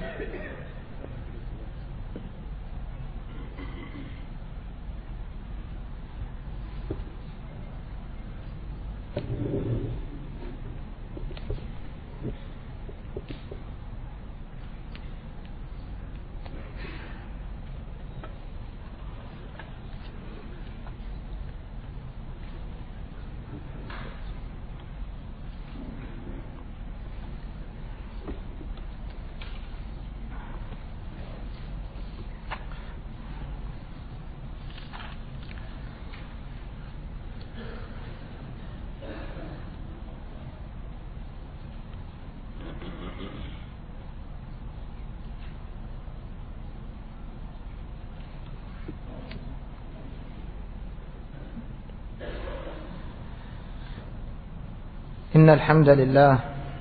إن الحمد لله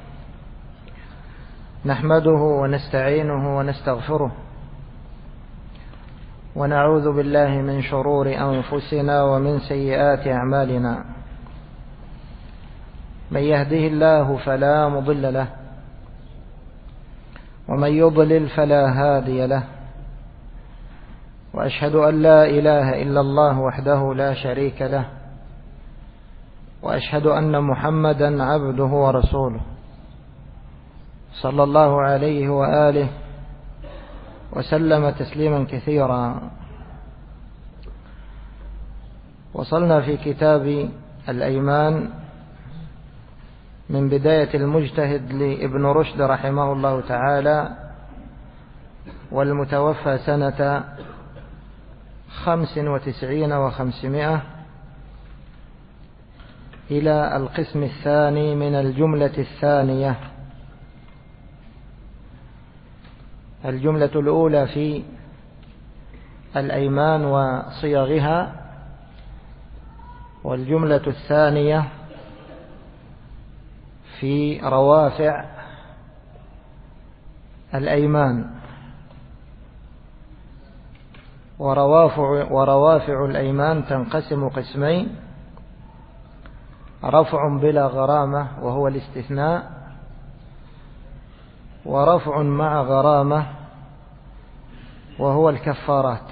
نحمده ونستعينه ونستغفره ونعوذ بالله من شرور أنفسنا ومن سيئات أعمالنا. من يهده الله فلا مضل له ومن يضلل فلا هادي له، وأشهد أن لا إله إلا الله وحده لا شريك له، وأشهد أن محمدا عبده ورسوله صلى الله عليه وآله وسلم تسليما كثيرا. وصلنا في كتاب الأيمان من بداية المجتهد لابن رشد رحمه الله تعالى، والمتوفى سنة 95 و500، إلى القسم الثاني من الجملة الثانية. الجملة الأولى في الأيمان وصيغها، والجملة الثانية في روافع الأيمان. وروافع الأيمان تنقسم قسمين: رفع بلا غرامة وهو الاستثناء، ورفع مع غرامة وهو الكفارات.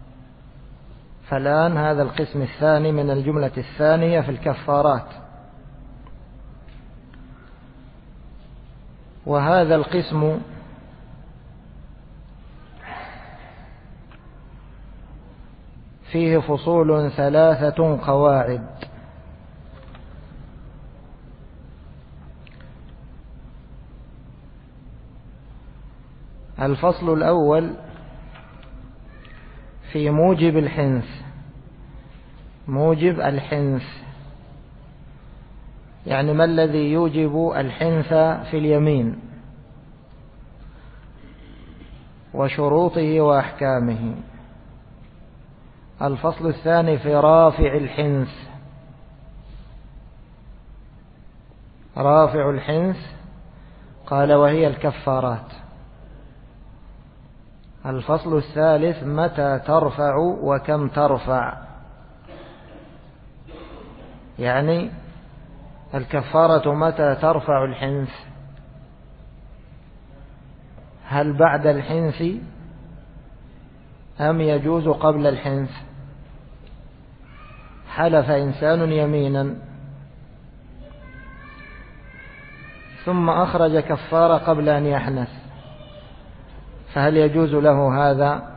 فالآن هذا القسم الثاني من الجملة الثانية في الكفارات. وهذا القسم فيه فصول 3 قواعد. الفصل الأول في موجب الحنث. موجب الحنث يعني ما الذي يوجب الحنث في اليمين، وشروطه وأحكامه. الفصل الثاني في رافع الحنث. رافع الحنث قال وهي الكفارات. الفصل الثالث متى ترفع وكم ترفع، يعني الكفارة متى ترفع الحنث، هل بعد الحنث أم يجوز قبل الحنث؟ حلف إنسان يمينا ثم أخرج كفارة قبل أن يحنث، فهل يجوز له هذا؟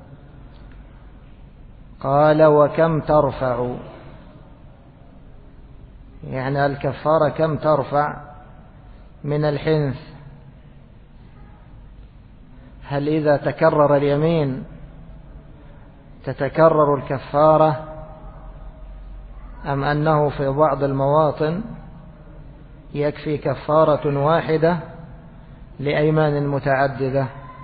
قال وكم ترفع، يعني الكفارة كم ترفع من الحنث؟ هل إذا تكرر اليمين تتكرر الكفارة، أم أنه في بعض المواطن يكفي كفارة واحدة لأيمان متعددة؟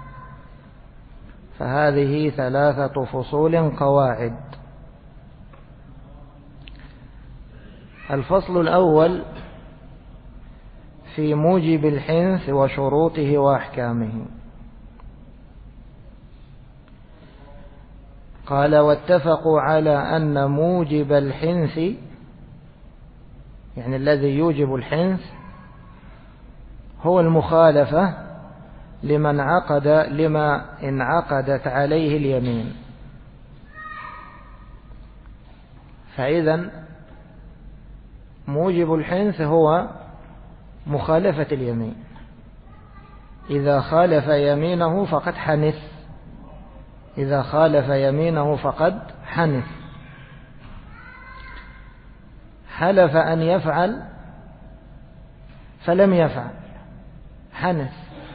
فهذه 3 فصول قواعد. الفصل الأول في موجب الحنث وشروطه وأحكامه. قال واتفقوا على أن موجب الحنث، يعني الذي يوجب الحنث، هو المخالفة لما انعقدت عليه اليمين. فإذا موجب الحنث هو مخالفة اليمين. إذا خالف يمينه فقد حنث، إذا خالف يمينه فقد حنث. حلف أن يفعل فلم يفعل، حنث.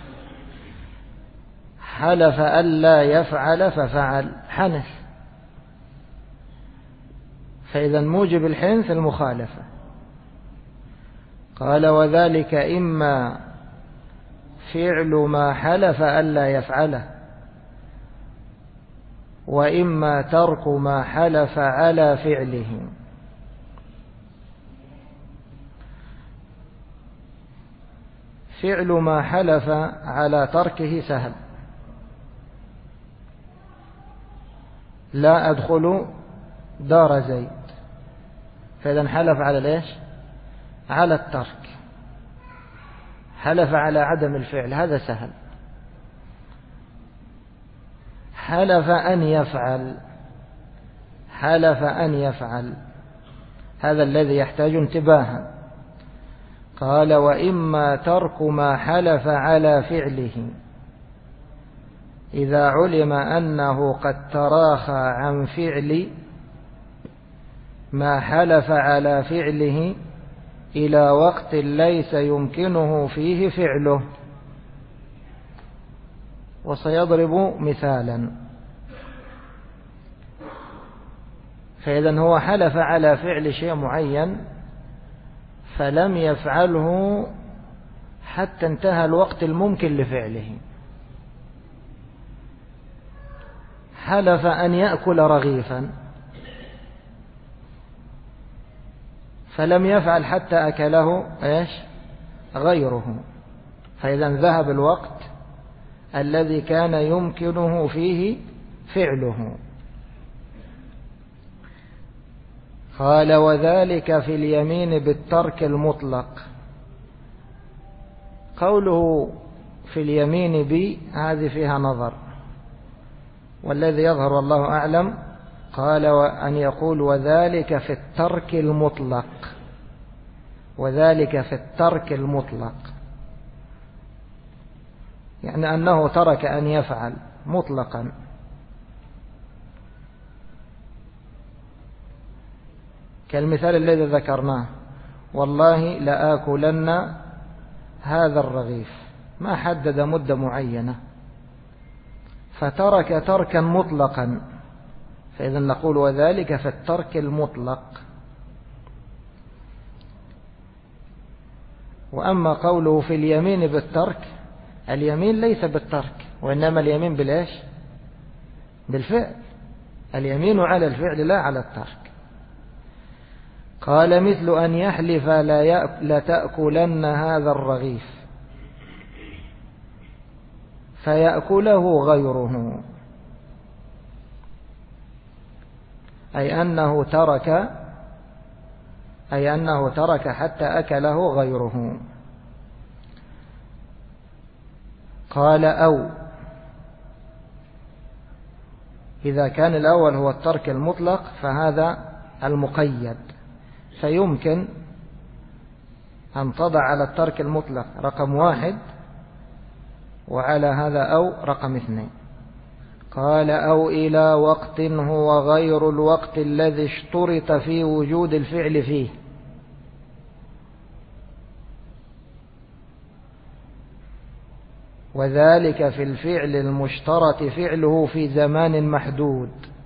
حلف ألا يفعل ففعل، حنث. فإذا موجب الحنث المخالفة. قال وذلك إما فعل ما حلف ألا يفعله، وإما ترك ما حلف على فعله. فعل ما حلف على تركه سهل، لا أدخل دار زيد، فإذا حلف على ليش؟ على الترك. حلف على عدم الفعل، هذا سهل. حلف أن يفعل، حلف أن يفعل، هذا الذي يحتاج انتباها. قال وإما ترك ما حلف على فعله، إذا علم أنه قد تراخى عن فعل ما حلف على فعله إلى وقت ليس يمكنه فيه فعله. وسيضرب مثالا. فإذا هو حلف على فعل شيء معين فلم يفعله حتى انتهى الوقت الممكن لفعله. حلف أن يأكل رغيفا فلم يفعل حتى أكله إيش؟ غيره. فإذا ذهب الوقت الذي كان يمكنه فيه فعله. قال وذلك في اليمين بالترك المطلق. قوله في اليمين هذه فيها نظر، والذي يظهر والله أعلم قال وأن يقول وذلك في الترك المطلق، وذلك في الترك المطلق، يعني أنه ترك أن يفعل مطلقا. كالمثال الذي ذكرناه والله لآكلن هذا الرغيف، ما حدد مدة معينة فترك تركا مطلقا، فإذا نقول وذلك في الترك المطلق. وأما قوله في اليمين بالترك، اليمين ليس بالترك وإنما اليمين بالإيش؟ بالفعل. اليمين على الفعل لا على الترك. قال مثل أن يحلف لا تأكلن هذا الرغيف فيأكله غيره، أي أنه ترك حتى أكله غيره. قال أو إذا كان الأول هو الترك المطلق فهذا المقيد، فيمكن أن تضع على الترك المطلق رقم 1 وعلى هذا أو رقم 2. قال أو إلى وقت هو غير الوقت الذي اشترط في وجود الفعل فيه. وذلك في الفعل المشترط فعله في زمان محدود.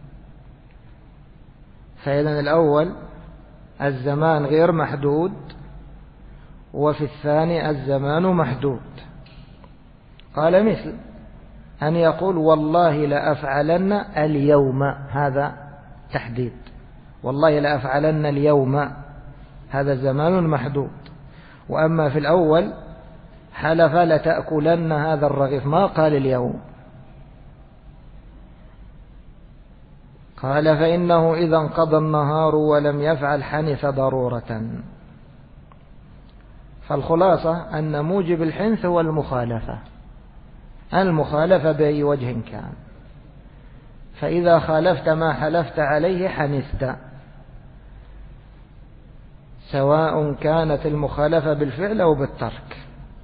فإذا الأول الزمان غير محدود، وفي الثاني الزمان محدود. قال مثل أن يقول والله لأفعلن اليوم، هذا تحديد، والله لأفعلن اليوم، هذا زمان محدود. وأما في الأول حلف لتأكلن هذا الرغيف، ما قال اليوم. قال فإنه إذا انقضى النهار ولم يفعل حنث ضرورة. فالخلاصة أن موجب الحنث هو المخالفة. المخالفة بأي وجه كان. فإذا خالفت ما حلفت عليه حنثت، سواء كانت المخالفة بالفعل أو بالترك.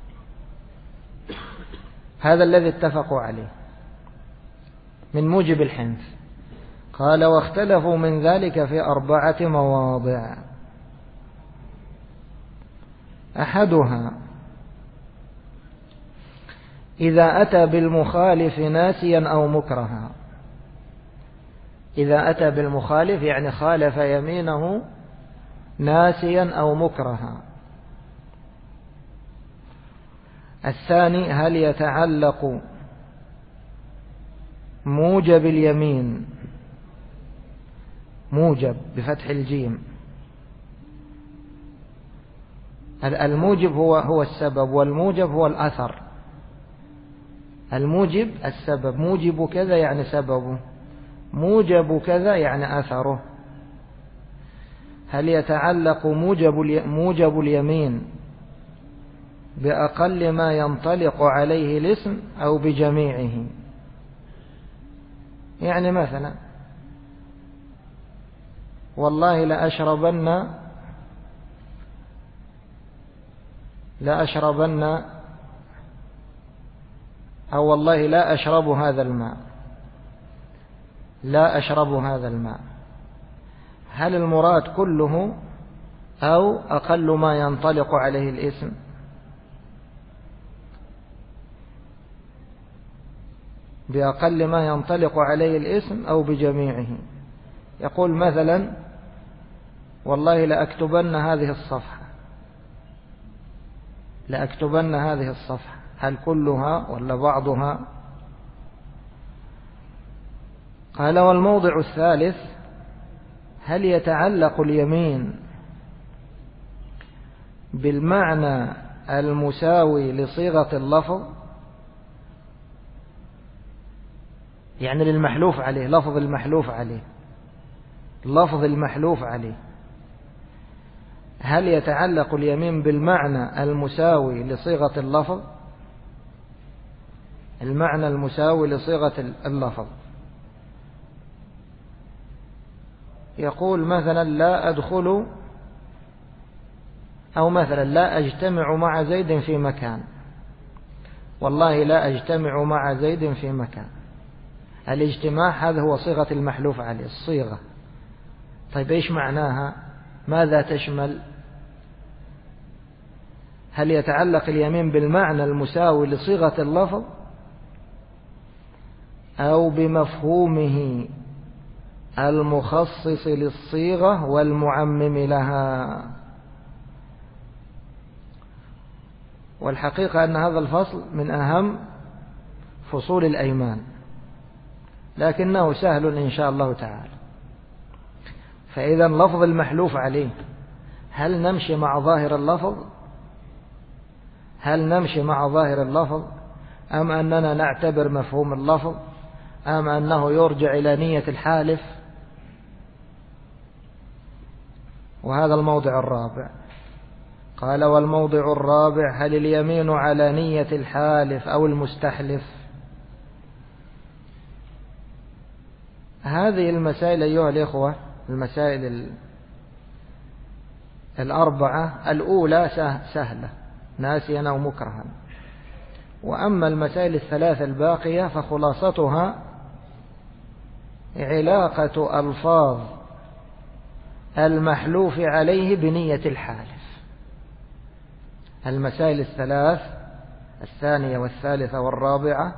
هذا الذي اتفقوا عليه من موجب الحنث. قال واختلفوا من ذلك في 4 مواضع. أحدها إذا أتى بالمخالف ناسيا أو مكرها. إذا أتى بالمخالف يعني خالف يمينه ناسيا أو مكرها. الثاني هل يتعلق موجب اليمين، موجب بفتح الجيم، الموجب هو السبب والموجب هو الأثر. الموجب السبب، موجب كذا يعني سببه، موجب كذا يعني أثره. هل يتعلق موجب اليمين بأقل ما ينطلق عليه الاسم أو بجميعه؟ يعني مثلا والله لأشربن أو والله لا أشرب هذا الماء، لا أشرب هذا الماء. هل المراد كله أو أقل ما ينطلق عليه الاسم؟ بأقل ما ينطلق عليه الاسم أو بجميعه. يقول مثلا والله لأكتبن هذه الصفحة، لأكتبن هذه الصفحة، هل كلها ولا بعضها؟ قال والموضع الثالث هل يتعلق اليمين بالمعنى المساوي لصيغة اللفظ، يعني للمحلوف عليه، لفظ المحلوف عليه، لفظ المحلوف عليه. هل يتعلق اليمين بالمعنى المساوي لصيغة اللفظ، المعنى المساوي لصيغة اللفظ؟ يقول مثلا لا أدخل، أو مثلا لا أجتمع مع زيد في مكان، والله لا أجتمع مع زيد في مكان. الاجتماع هذا هو صيغة المحلوف عليه، الصيغة. طيب إيش معناها؟ ماذا تشمل؟ هل يتعلق اليمين بالمعنى المساوي لصيغة اللفظ أو بمفهومه المخصص للصيغة والمعمم لها؟ والحقيقة أن هذا الفصل من أهم فصول الأيمان، لكنه سهل إن شاء الله تعالى. فإذا لفظ المحلوف عليه، هل نمشي مع ظاهر اللفظ؟ هل نمشي مع ظاهر اللفظ أم أننا نعتبر مفهوم اللفظ أم أنه يرجع إلى نية الحالف؟ وهذا الموضع الرابع. قال والموضع الرابع هل اليمين على نية الحالف أو المستحلف؟ هذه المسائل أيها الإخوة، المسائل 4 الأولى سهلة، ناسيا أو مكرها. وأما المسائل 3 الباقية فخلاصتها علاقة ألفاظ المحلوف عليه بنية الحالف. المسائل 3 الثانية والثالثة والرابعة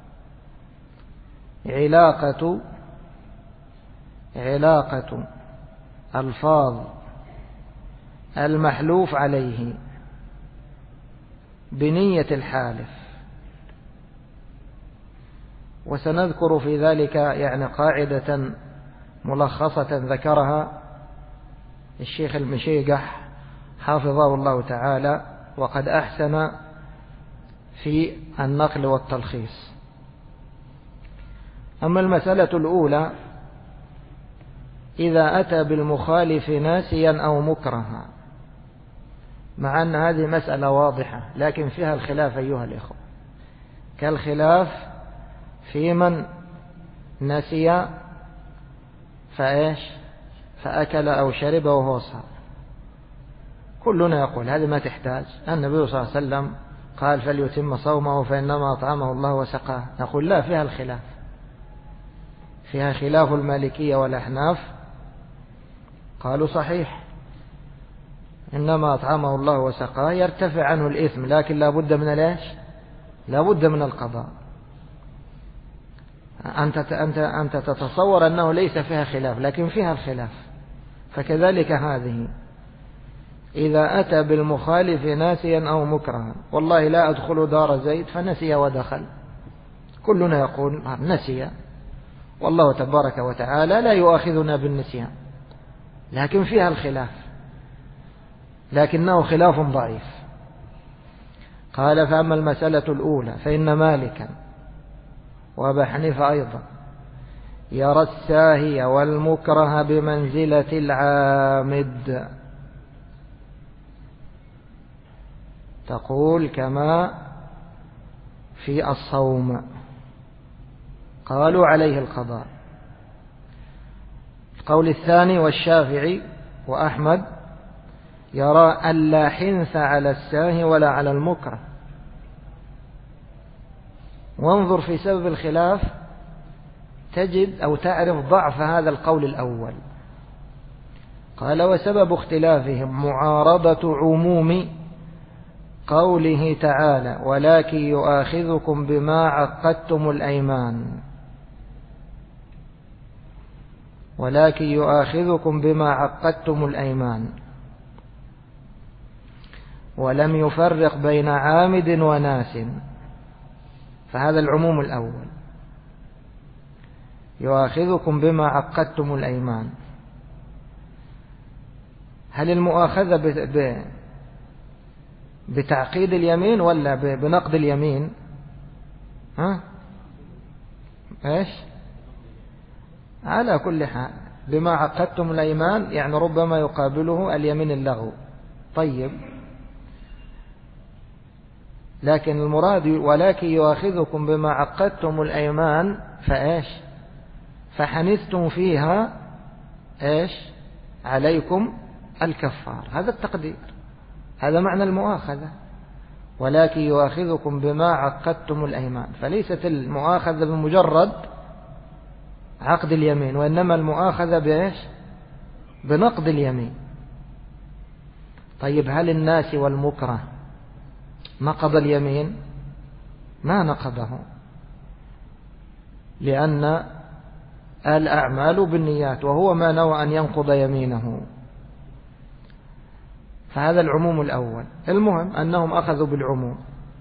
علاقة ألفاظ المحلوف عليه بنية الحالف. وسنذكر في ذلك يعني قاعدة ملخصة ذكرها الشيخ المشيقح حافظه الله تعالى، وقد أحسن في النقل والتلخيص. أما المسألة الأولى إذا أتى بالمخالف ناسيا أو مكرها، مع أن هذه مسألة واضحة لكن فيها الخلاف أيها الإخوة. كالخلاف في من نسي فأكل أو شرب وهو صائم. كلنا يقول هذه ما تحتاج، النبي صلى الله عليه وسلم قال فليتم صومه فإنما أطعمه الله وسقاه. نقول لا، فيها الخلاف، فيها خلاف المالكية والأحناف. قالوا صحيح إنما أطعمه الله وسقاه يرتفع عنه الإثم، لكن لا بد من لا بد من القضاء. أنت تتصور أنه ليس فيها خلاف، لكن فيها الخلاف. فكذلك هذه إذا أتى بالمخالف ناسيا أو مكرها، والله لا أدخل دار زيد فنسي ودخل، كلنا يقول نسي، والله تبارك وتعالى لا يؤاخذنا بالنسيان، لكن فيها الخلاف، لكنه خلاف ضعيف. قال فأما المسألة الأولى فإن مالكا وأبا حنيفة أيضا يرى الساهي والمكره بمنزلة العامد، تقول كما في الصوم، قالوا عليه القضاء. القول الثاني والشافعي وأحمد يرى ألا حنث على الساهي ولا على المكره. وانظر في سبب الخلاف تجد أو تعرف ضعف هذا القول الأول. قال وسبب اختلافهم معارضة عموم قوله تعالى ولكن يؤاخذكم بما عقدتم الأيمان، ولكن يؤاخذكم بما عقدتم الأيمان، ولم يفرق بين عامد وناس، فهذا العموم الأول، يؤاخذكم بما عقدتم الأيمان. هل المؤاخذة بتعقيد اليمين ولا بنقض اليمين؟ على كل حال بما عقدتم الأيمان، يعني ربما يقابله اليمين اللغو. طيب، لكن المراد ولكن يؤاخذكم بما عقدتم الأيمان فحنثتم فيها عليكم الكفار، هذا التقدير، هذا معنى المؤاخذة، ولكن يؤاخذكم بما عقدتم الأيمان. فليست المؤاخذة بمجرد عقد اليمين، وإنما المؤاخذة بنقض اليمين. طيب، هل الناس والمكره نقض اليمين؟ ما نقضه، لأن الأعمال بالنيات، وهو ما نوى أن ينقض يمينه. فهذا العموم الأول. المهم أنهم أخذوا بالعموم.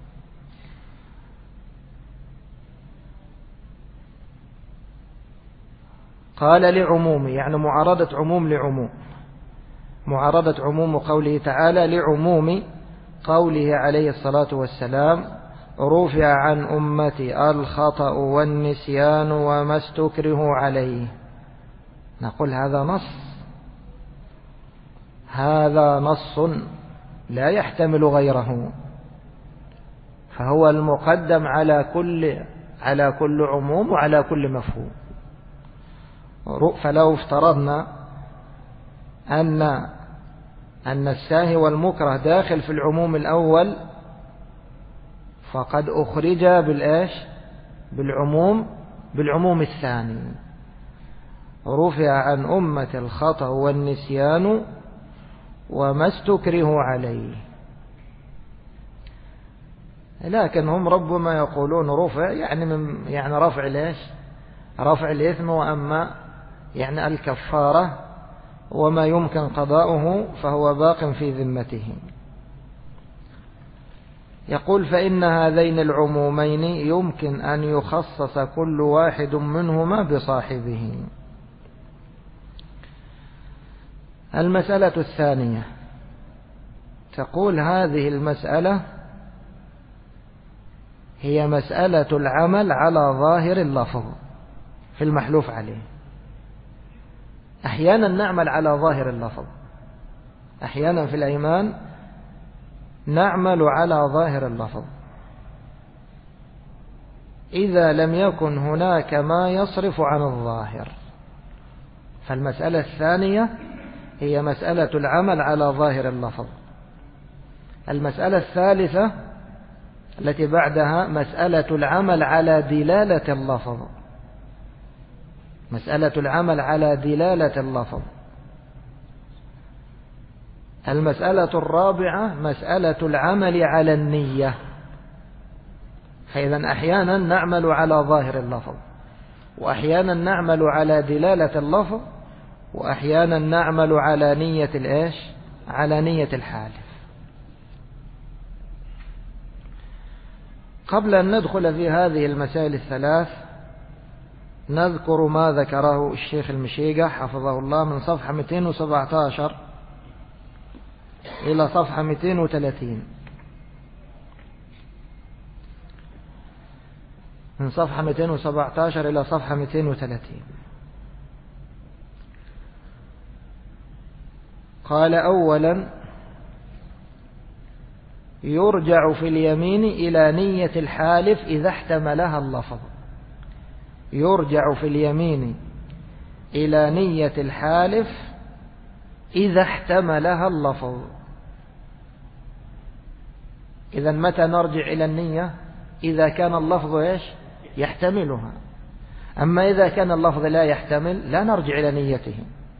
قال لعموم، يعني معارضة عموم لعموم، معارضة عموم قوله تعالى لعموم قوله عليه الصلاة والسلام رفع عن أمتي الخطأ والنسيان وما استكره عليه. نقول هذا نص لا يحتمل غيره، فهو المقدم على كل عموم وعلى كل مفهوم. فلو افترضنا أن الساهي والمكره داخل في العموم الأول، فقد أخرج بالعموم الثاني، رفع عن أمة الخطأ والنسيان وما استكره عليه. لكن هم ربما يقولون رفع يعني رفع رفع الإثم، وأما يعني الكفارة وما يمكن قضاؤه فهو باق في ذمته. يقول فإن هذين العمومين يمكن أن يخصص كل واحد منهما بصاحبه. المسألة الثانية تقول هذه المسألة هي مسألة العمل على ظاهر اللفظ في المحلوف عليه. أحيانا نعمل على ظاهر اللفظ، أحيانا في الأيمان نعمل على ظاهر اللفظ. إذا لم يكن هناك ما يصرف عن الظاهر. فالمسألة الثانية هي مسألة العمل على ظاهر اللفظ. المسألة الثالثة التي بعدها مسألة العمل على دلالة اللفظ. مسألة العمل على دلالة اللفظ. المسألة الرابعة مسألة العمل على النية. فإذا أحيانا نعمل على ظاهر اللفظ، وأحيانا نعمل على دلالة اللفظ، وأحيانا نعمل على نية الإيش؟ على نية الحالف. قبل أن ندخل في هذه المسائل الثلاث نذكر ما ذكره الشيخ المشيقة حفظه الله من صفحة 217 إلى صفحة 230. من صفحة 217 إلى صفحة 230 قال: أولا يرجع في اليمين إلى نية الحالف إذا احتملها اللفظ. يرجع في اليمين إلى نية الحالف إذا احتملها اللفظ. إذا متى نرجع إلى النية؟ إذا كان اللفظ إيش؟ يحتملها. أما إذا كان اللفظ لا يحتمل لا نرجع إلى نيته.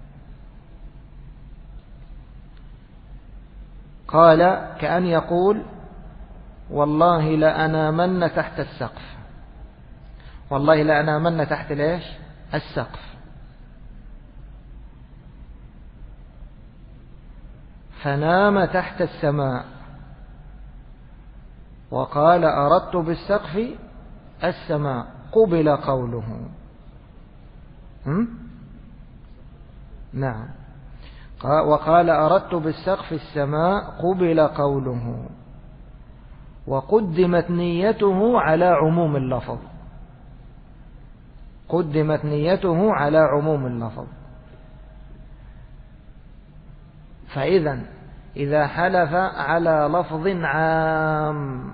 قال: كأن يقول: والله لأنامن تحت السقف. والله لأنامن تحت ليش؟ السقف. فنام تحت السماء وقال: أردت بالسقف السماء. قبل قوله. نعم. وقال: أردت بالسقف السماء. قبل قوله. وقدمت نيته على عموم اللفظ. قدمت نيته على عموم اللفظ. فإذا إذا حلف على لفظ عام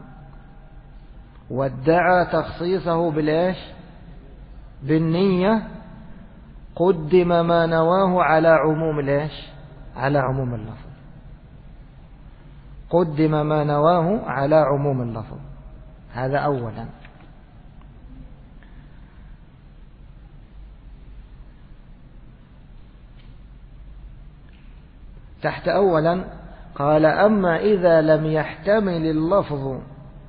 وادعى تخصيصه بالإيش؟ بالنية، قدم ما نواه على عموم الإيش؟ على عموم اللفظ. قدم ما نواه على عموم اللفظ. هذا أولا. تحت أولا قال: أما إذا لم يحتمل اللفظ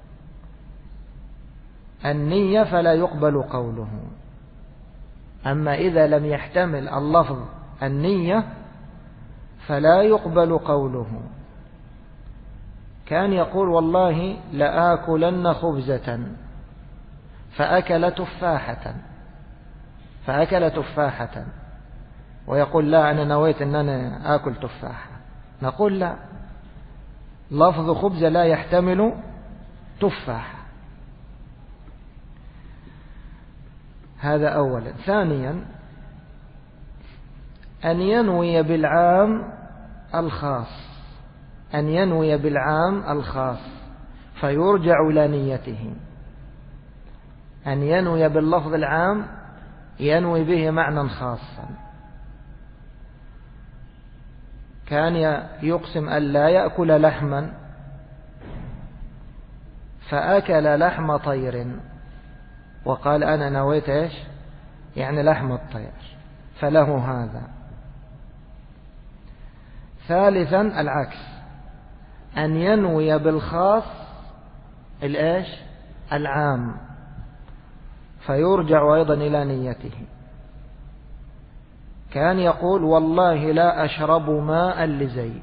النية فلا يقبل قوله. أما إذا لم يحتمل اللفظ النية فلا يقبل قوله. كان يقول: والله لآكلن خبزة، فأكل تفاحة. فأكل تفاحة ويقول: لا، أنا نويت أن أنا آكل تفاحة. نقول: لا، لفظ خبزة لا يحتمل تفاحة. هذا أولا. ثانيا أن ينوي بالعام الخاص. أن ينوي بالعام الخاص فيرجع إلى نيته. أن ينوي باللفظ العام ينوي به معنى خاصا. كان يقسم أن لا يأكل لحما فأكل لحم طير وقال: أنا نويت إيش؟ يعني لحم الطير، فله هذا. ثالثا العكس، أن ينوي بالخاص الإيش؟ العام، فيرجع أيضا إلى نيته. كان يقول: والله لا أشرب ماء لزيد.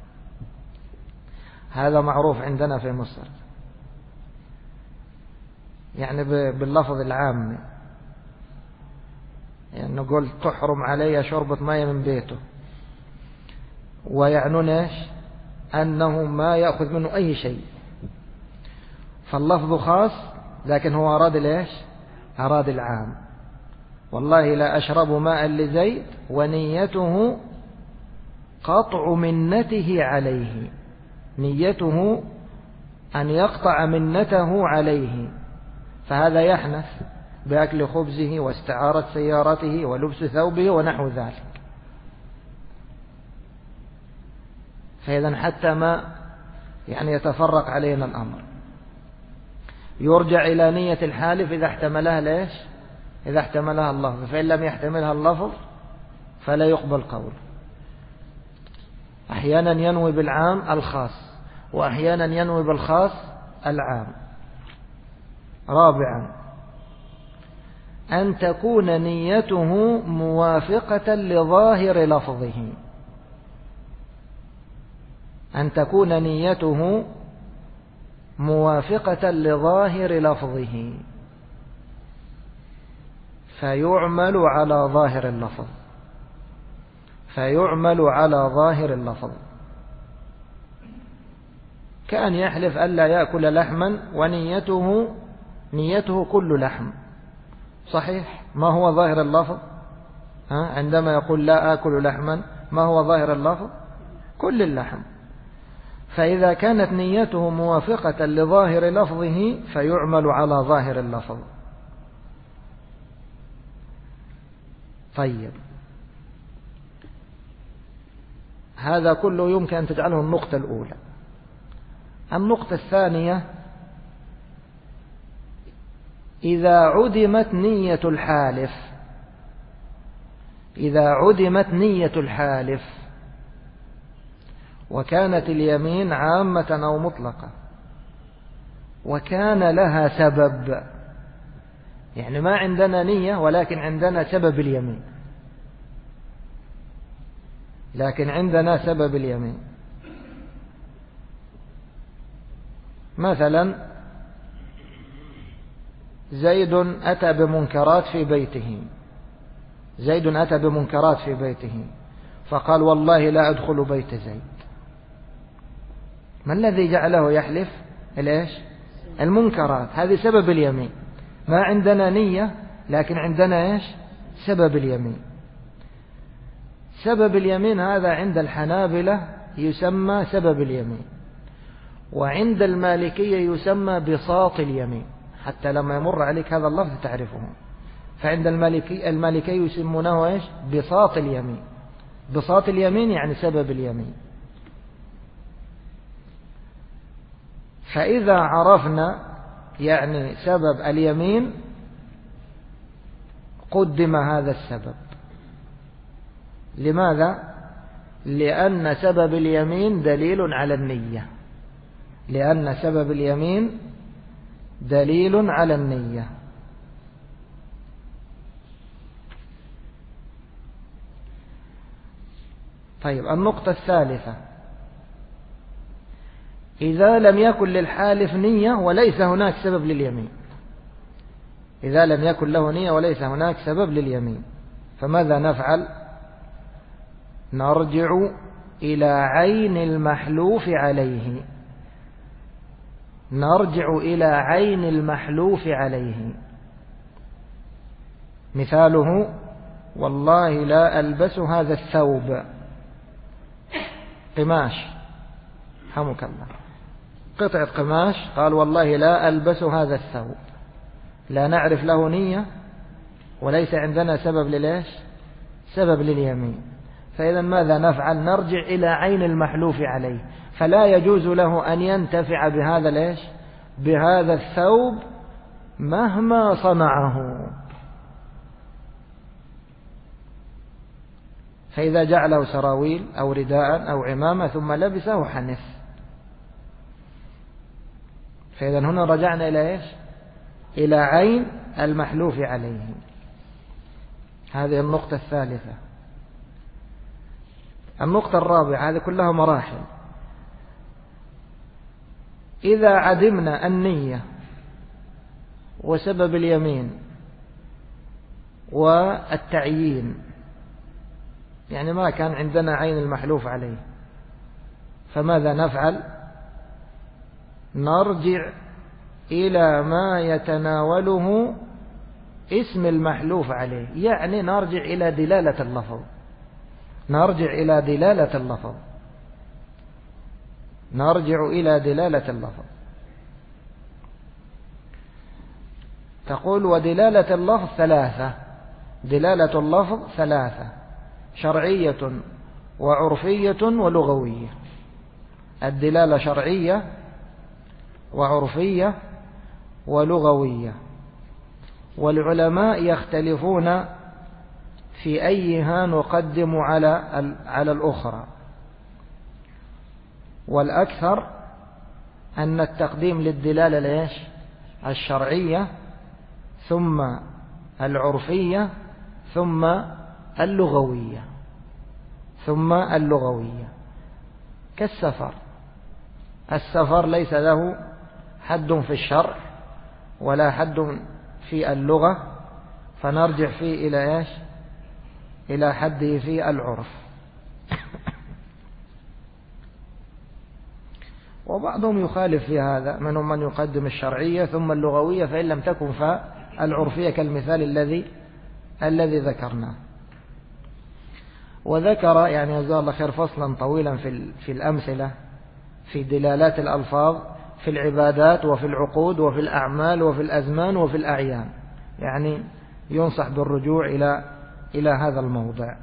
هذا معروف عندنا في مصر، يعني باللفظ العام، يعني نقول تحرم علي شربة ماء من بيته، ويعنون إيش؟ أنه ما يأخذ منه أي شيء. فاللفظ خاص لكن هو أراد الإيش؟ أراد العام. والله لا أشرب ماء لزيد، ونيته قطع منته عليه. نيته أن يقطع منته عليه، فهذا يحنث بأكل خبزه واستعارة سيارته ولبس ثوبه ونحو ذلك. فإذا حتى ما يتفرق علينا الأمر، يرجع إلى نية الحالف إذا احتملها ليش؟ إذا احتملها اللفظ، فإن لم يحتملها اللفظ فلا يقبل قول. أحيانا ينوي بالعام الخاص، وأحيانا ينوي بالخاص العام. رابعا أن تكون نيته موافقة لظاهر لفظه، أن تكون نيته موافقة لظاهر لفظه فيعمل على ظاهر اللفظ، فيعمل على ظاهر اللفظ، كأن يحلف ألا يأكل لحما ونيته كل لحم. صحيح، ما هو ظاهر اللفظ؟ عندما يقول لا آكل لحما، ما هو ظاهر اللفظ؟ كل اللحم. فإذا كانت نيته موافقة لظاهر لفظه فيعمل على ظاهر اللفظ. طيب، هذا كله يمكن أن تجعله النقطة الأولى. النقطة الثانية: إذا عدمت نية الحالف، إذا عدمت نية الحالف وكانت اليمين عامة أو مطلقة وكان لها سبب، يعني ما عندنا نية ولكن عندنا سبب اليمين، لكن عندنا سبب اليمين. مثلا زيد أتى بمنكرات في بيته، زيد أتى بمنكرات في بيته فقال والله لا أدخل بيت زيد. ما الذي جعله يحلف؟ ليش؟ المنكرات. هذه سبب اليمين. ما عندنا نية لكن عندنا إيش؟ سبب اليمين. سبب اليمين هذا عند الحنابلة يسمى سبب اليمين، وعند المالكية يسمى بساط اليمين، حتى لما يمر عليك هذا اللفظ تعرفه. فعند المالكية يسمونه إيش؟ بساط اليمين. بساط اليمين يعني سبب اليمين. فإذا عرفنا يعني سبب اليمين قدم هذا السبب. لماذا؟ لأن سبب اليمين دليل على النية، لأن سبب اليمين دليل على النية. طيب، النقطة الثالثة: إذا لم يكن للحالف نية وليس هناك سبب لليمين، إذا لم يكن له نية وليس هناك سبب لليمين، فماذا نفعل؟ نرجع إلى عين المحلوف عليه، نرجع إلى عين المحلوف عليه. مثاله: والله لا ألبس هذا الثوب. قماش، حمك الله، قطعة قماش، قال والله لا ألبس هذا الثوب. لا نعرف له نية وليس عندنا سبب لليش؟ سبب لليمين. فإذا ماذا نفعل؟ نرجع إلى عين المحلوف عليه، فلا يجوز له أن ينتفع بهذا ليش؟ بهذا الثوب مهما صنعه. فإذا جعله سراويل أو رداء أو عمامة ثم لبسه حنث. فإذا هنا رجعنا إلى إيش؟ إلى عين المحلوف عليه. هذه النقطة الثالثة. النقطة الرابعة، هذه كلها مراحل. إذا عدمنا النية وسبب اليمين والتعيين، يعني ما كان عندنا عين المحلوف عليه، فماذا نفعل؟ نرجع إلى ما يتناوله اسم المحلوف عليه، يعني نرجع إلى دلالة اللفظ، نرجع إلى دلالة اللفظ، نرجع إلى دلالة اللفظ. تقول ودلالة اللفظ ثلاثة. دلالة اللفظ ثلاثة: شرعية وعرفية ولغوية. الدلالة شرعية وعرفية ولغوية، والعلماء يختلفون في أيها نقدم على الأخرى، والأكثر أن التقديم للدلالة ليش؟ الشرعية ثم العرفية ثم اللغوية. كالسفر. السفر ليس له حد في الشرع ولا حد في اللغة، فنرجع فيه إلى إيش؟ إلى حده في العرف. وبعضهم يخالف في هذا، منهم من يقدم الشرعية ثم اللغوية، فإن لم تكن فالعرفية كالمثال الذي ذكرناه. وذكر يعني جزاه الله خير فصلا طويلا في الأمثلة في دلالات الألفاظ في العبادات وفي العقود وفي الأعمال وفي الأزمان وفي الأعيان، يعني ينصح بالرجوع إلى هذا الموضع.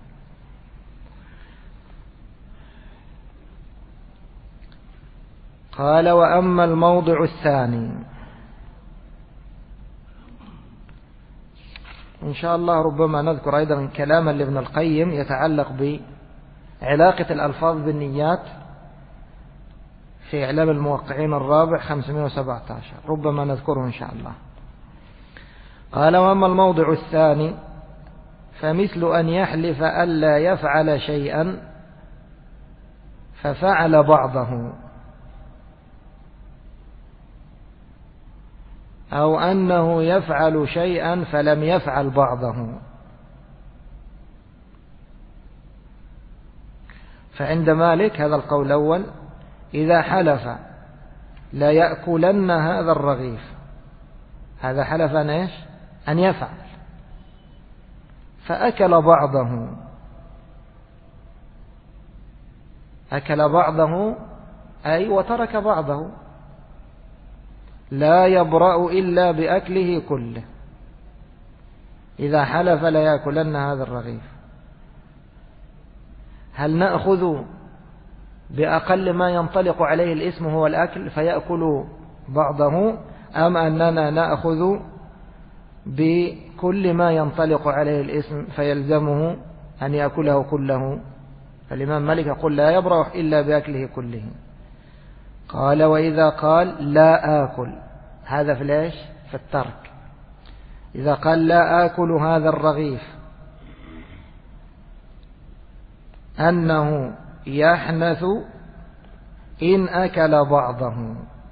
قال: وأما الموضع الثاني، إن شاء الله ربما نذكر أيضا كلاما لابن القيم يتعلق بعلاقة الألفاظ بالنيات في إعلام الموقعين الرابع 517، ربما نذكره إن شاء الله. قال: وأما الموضع الثاني فمثل أن يحلف ألا يفعل شيئا ففعل بعضه، أو أنه يفعل شيئا فلم يفعل بعضه. فعند مالك هذا القول الأول: إذا حلف لا يأكلن هذا الرغيف، هذا حلف أن إيش؟ أن يفعل، فأكل بعضه. أكل بعضه أي وترك بعضه، لا يبرأ إلا بأكله كله. إذا حلف لا يأكلن هذا الرغيف، هل نأخذ بأقل ما ينطلق عليه الاسم هو الأكل فيأكل بعضه، أم أننا نأخذ بكل ما ينطلق عليه الاسم فيلزمه أن يأكله كله؟ فالإمام مالك يقول لا يبرأ إلا بأكله كله. قال: وإذا قال لا آكل، هذا في ليش؟ في الترك. إذا قال لا آكل هذا الرغيف، أنه يحنث إن أكل بعضه.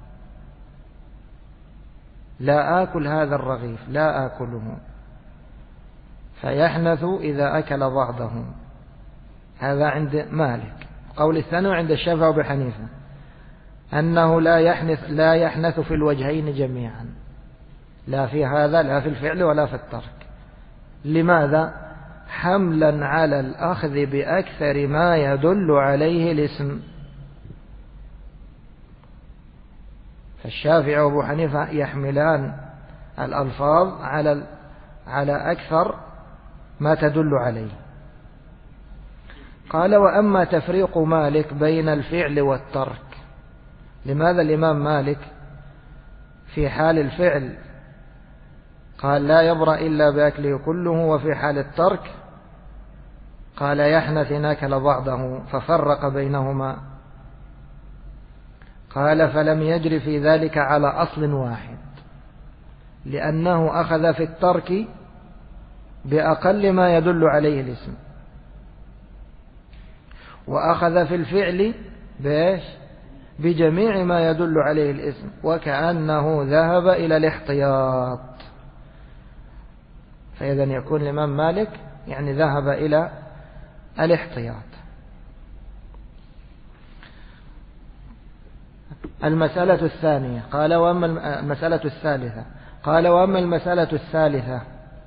لا آكل هذا الرغيف، لا آكله، فيحنث إذا أكل بعضه. هذا عند مالك. قول الثاني عند الشافعي وبحنيفة أنه لا يحنث في الوجهين جميعا، لا في هذا، لا في الفعل ولا في الترك. لماذا؟ حملا على الأخذ بأكثر ما يدل عليه الاسم. فالشافعي وابو حنيفة يحملان الألفاظ على أكثر ما تدل عليه. قال: وأما تفريق مالك بين الفعل والترك، لماذا الإمام مالك في حال الفعل قال لا يبرأ إلا بأكله كله، وفي حال الترك قال يحنث إن أكل بعضه، ففرق بينهما؟ قال: فلم يجر في ذلك على أصل واحد، لأنه أخذ في الترك بأقل ما يدل عليه الاسم، وأخذ في الفعل بجميع ما يدل عليه الاسم، وكأنه ذهب إلى الاحتياط. فإذا يكون الإمام مالك يعني ذهب إلى الاحتياط. المسألة الثانية قال: وأما المسألة الثالثة قال: وأما المسألة الثالثة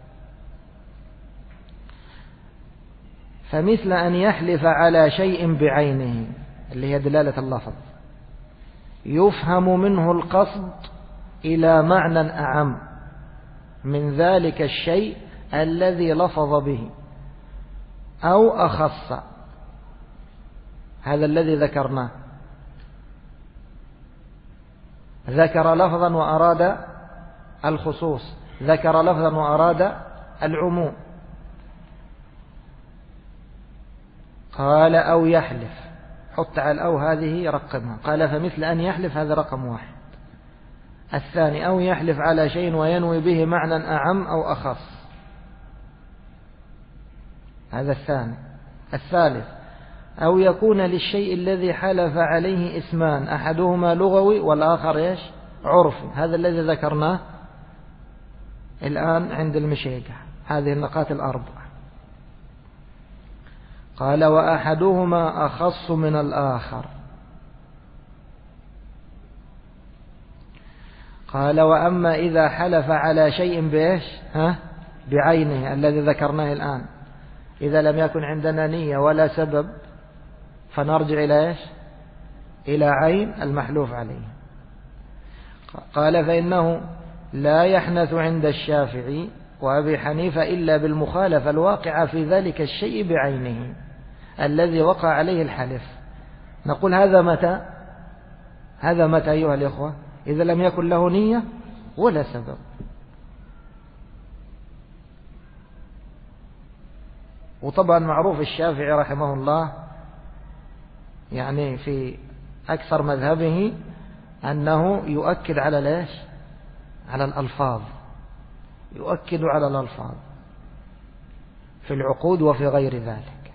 فمثل أن يحلف على شيء بعينه، اللي هي دلالة اللفظ، يفهم منه القصد إلى معنى أعم، من ذلك الشيء الذي لفظ به أو أخص. هذا الذي ذكرناه، ذكر لفظا وأراد الخصوص، ذكر لفظا وأراد العموم. قال أو يحلف، حط على الأو هذه رقمها. قال فمثل أن يحلف، هذا رقم 1. الثاني أو يحلف على شيء وينوي به معنى أعم أو أخص، هذا الثاني. الثالث أو يكون للشيء الذي حلف عليه اسمان، أحدهما لغوي والآخر إيش؟ عرفي، هذا الذي ذكرناه الآن عند المشيقة، هذه النقاط الأربعة. قال وأحدهما أخص من الآخر. قال وأما إذا حلف على شيء بإيش؟ بعينه الذي ذكرناه الآن، إذا لم يكن عندنا نية ولا سبب فنرجع إلى إيش؟ إلى عين المحلوف عليه. قال فإنه لا يحنث عند الشافعي وأبي حنيفة إلا بالمخالفة الواقعة في ذلك الشيء بعينه الذي وقع عليه الحلف. نقول هذا متى؟ هذا متى أيها الإخوة؟ إذا لم يكن له نية ولا سبب. وطبعا معروف الشافعي رحمه الله يعني في أكثر مذهبه أنه يؤكد على ليش؟ على الألفاظ، يؤكد على الألفاظ في العقود وفي غير ذلك،